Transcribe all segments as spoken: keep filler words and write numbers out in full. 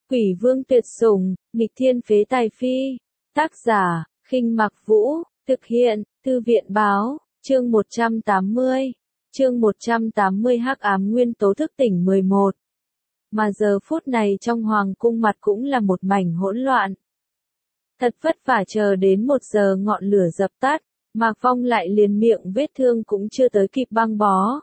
Quỷ vương tuyệt sủng, nghịch thiên phế tài phi. Tác giả, Khinh Mặc Vũ, thực hiện, Thư viện báo, chương một trăm tám mươi. Chương một trăm tám mươi Hắc ám nguyên tố thức tỉnh mười một. Mà giờ phút này trong hoàng cung mặt cũng là một mảnh hỗn loạn. Thật vất vả chờ đến một giờ ngọn lửa dập tắt, Mạc Phong lại liền miệng vết thương cũng chưa tới kịp băng bó.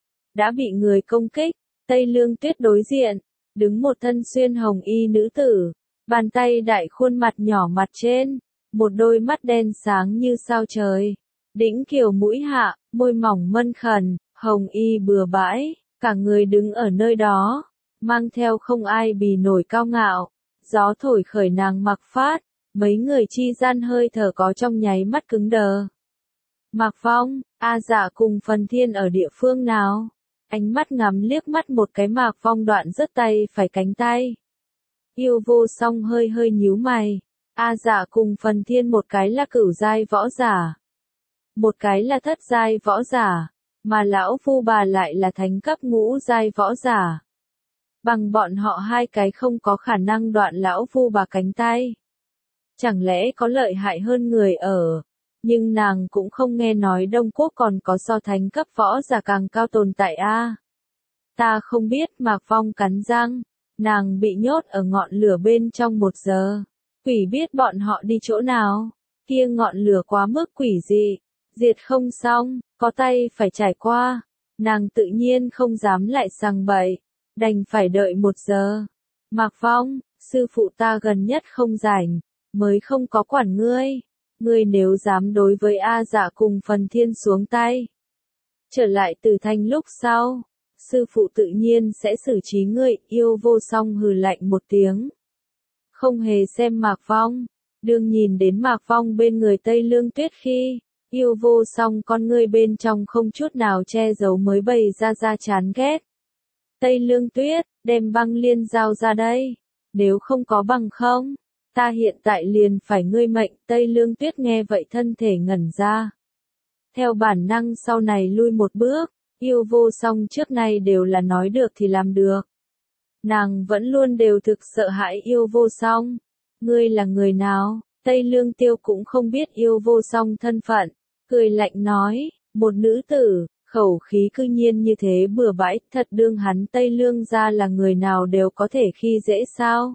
Đã bị người công kích, Tây Lương Tuyết đối diện, đứng một thân xuyên hồng y nữ tử, bàn tay đại khuôn mặt nhỏ mặt trên, một đôi mắt đen sáng như sao trời, đĩnh kiều mũi hạ, môi mỏng mân khẩn, hồng y bừa bãi, cả người đứng ở nơi đó, mang theo không ai bì nổi cao ngạo, gió thổi khởi nàng mặc phát, mấy người chi gian hơi thở có trong nháy mắt cứng đờ. Mạc Phong, A Dạ cùng Phần Thiên ở địa phương nào? Ánh mắt ngắm liếc mắt một cái Mạc Phong đoạn rớt tay phải cánh tay. Yêu Vô Song hơi hơi nhíu mày. A Dạ cùng Phần Thiên một cái là cửu giai võ giả, một cái là thất giai võ giả, mà lão phu bà lại là thánh cấp ngũ giai võ giả. Bằng bọn họ hai cái không có khả năng đoạn lão phu bà cánh tay. Chẳng lẽ có lợi hại hơn người ở? Nhưng nàng cũng không nghe nói Đông Quốc còn có so thánh cấp võ giả càng cao tồn tại a. À? Ta không biết. Mạc Phong cắn răng, nàng bị nhốt ở ngọn lửa bên trong một giờ. Quỷ biết bọn họ đi chỗ nào, kia ngọn lửa quá mức quỷ dị, diệt không xong, có tay phải trải qua, nàng tự nhiên không dám lại sằng bậy, đành phải đợi một giờ. Mạc Phong, sư phụ ta gần nhất không rảnh, mới không có quản ngươi. Ngươi nếu dám đối với A Dạ cùng Phần Thiên xuống tay, trở lại Tử Thanh lúc sau, sư phụ tự nhiên sẽ xử trí ngươi. Yêu Vô Song hừ lạnh một tiếng, không hề xem Mạc Phong, đương nhìn đến Mạc Phong bên người Tây Lương Tuyết khi, Yêu Vô Song con ngươi bên trong không chút nào che giấu mới bày ra ra chán ghét. Tây Lương Tuyết, đem băng liên giao ra đây, nếu không có bằng không, ta hiện tại liền phải ngươi mệnh. Tây Lương Tuyết nghe vậy thân thể ngẩn ra, theo bản năng sau này lui một bước. Yêu Vô Song trước nay đều là nói được thì làm được, nàng vẫn luôn đều thực sợ hãi Yêu Vô Song. Ngươi là người nào? Tây Lương Tiêu cũng không biết Yêu Vô Song thân phận, cười lạnh nói, một nữ tử, khẩu khí cư nhiên như thế bừa bãi, thật đương hắn Tây Lương gia là người nào đều có thể khi dễ sao?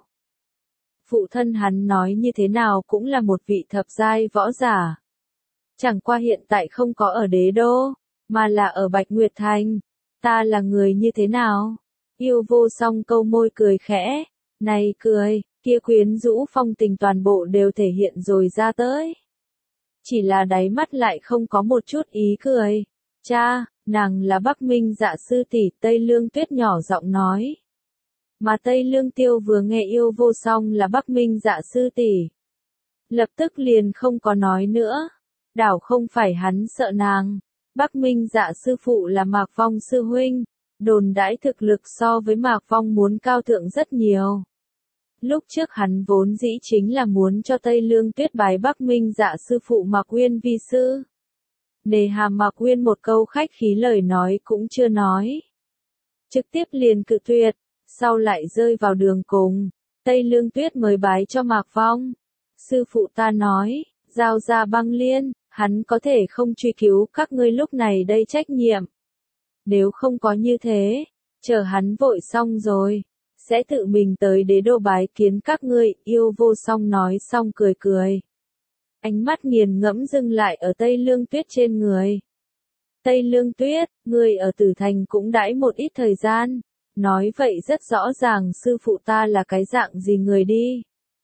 Phụ thân hắn nói như thế nào cũng là một vị thập giai võ giả. Chẳng qua hiện tại không có ở đế đô, mà là ở Bạch Nguyệt Thành. Ta là người như thế nào? Yêu Vô Song câu môi cười khẽ, này cười, kia quyến rũ phong tình toàn bộ đều thể hiện rồi ra tới. Chỉ là đáy mắt lại không có một chút ý cười. Cha, nàng là Bắc Minh Dạ sư tỷ. Tây Lương Tuyết nhỏ giọng nói. Mà Tây Lương Tiêu vừa nghe Yêu Vô Song là Bắc Minh Dạ sư tỷ, lập tức liền không có nói nữa. Đảo không phải hắn sợ nàng, Bắc Minh Dạ sư phụ là Mạc Phong sư huynh, đồn đãi thực lực so với Mạc Phong muốn cao thượng rất nhiều. Lúc trước hắn vốn dĩ chính là muốn cho Tây Lương Tuyết bái Bắc Minh Dạ sư phụ Mạc Uyên vi sư. Nề hà Mạc Uyên một câu khách khí lời nói cũng chưa nói, trực tiếp liền cự tuyệt. Sau lại rơi vào đường cùng, Tây Lương Tuyết mới bái cho Mạc Phong. Sư phụ ta nói, giao ra băng liên, hắn có thể không truy cứu các ngươi lúc này đây trách nhiệm. Nếu không có như thế, chờ hắn vội xong rồi, sẽ tự mình tới đế đô bái kiến các ngươi. Yêu Vô Song nói xong cười cười, ánh mắt nghiền ngẫm dừng lại ở Tây Lương Tuyết trên người. Tây Lương Tuyết, ngươi ở Tử Thành cũng đãi một ít thời gian. Nói vậy rất rõ ràng sư phụ ta là cái dạng gì người đi.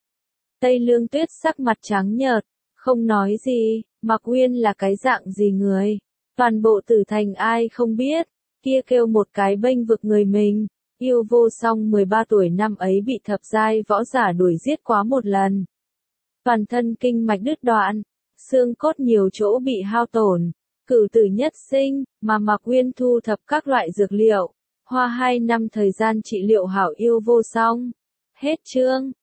Tây Lương Tuyết sắc mặt trắng nhợt, không nói gì. Mạc Uyên là cái dạng gì người, toàn bộ Tử Thành ai không biết, kia kêu một cái bênh vực người mình. Yêu Vô Song mười ba tuổi năm ấy bị thập giai võ giả đuổi giết quá một lần. Toàn thân kinh mạch đứt đoạn, xương cốt nhiều chỗ bị hao tổn, cửu tử nhất sinh, mà Mạc Uyên thu thập các loại dược liệu. Hoa hai năm thời gian trị liệu hảo Yêu Vô Song. Hết chương.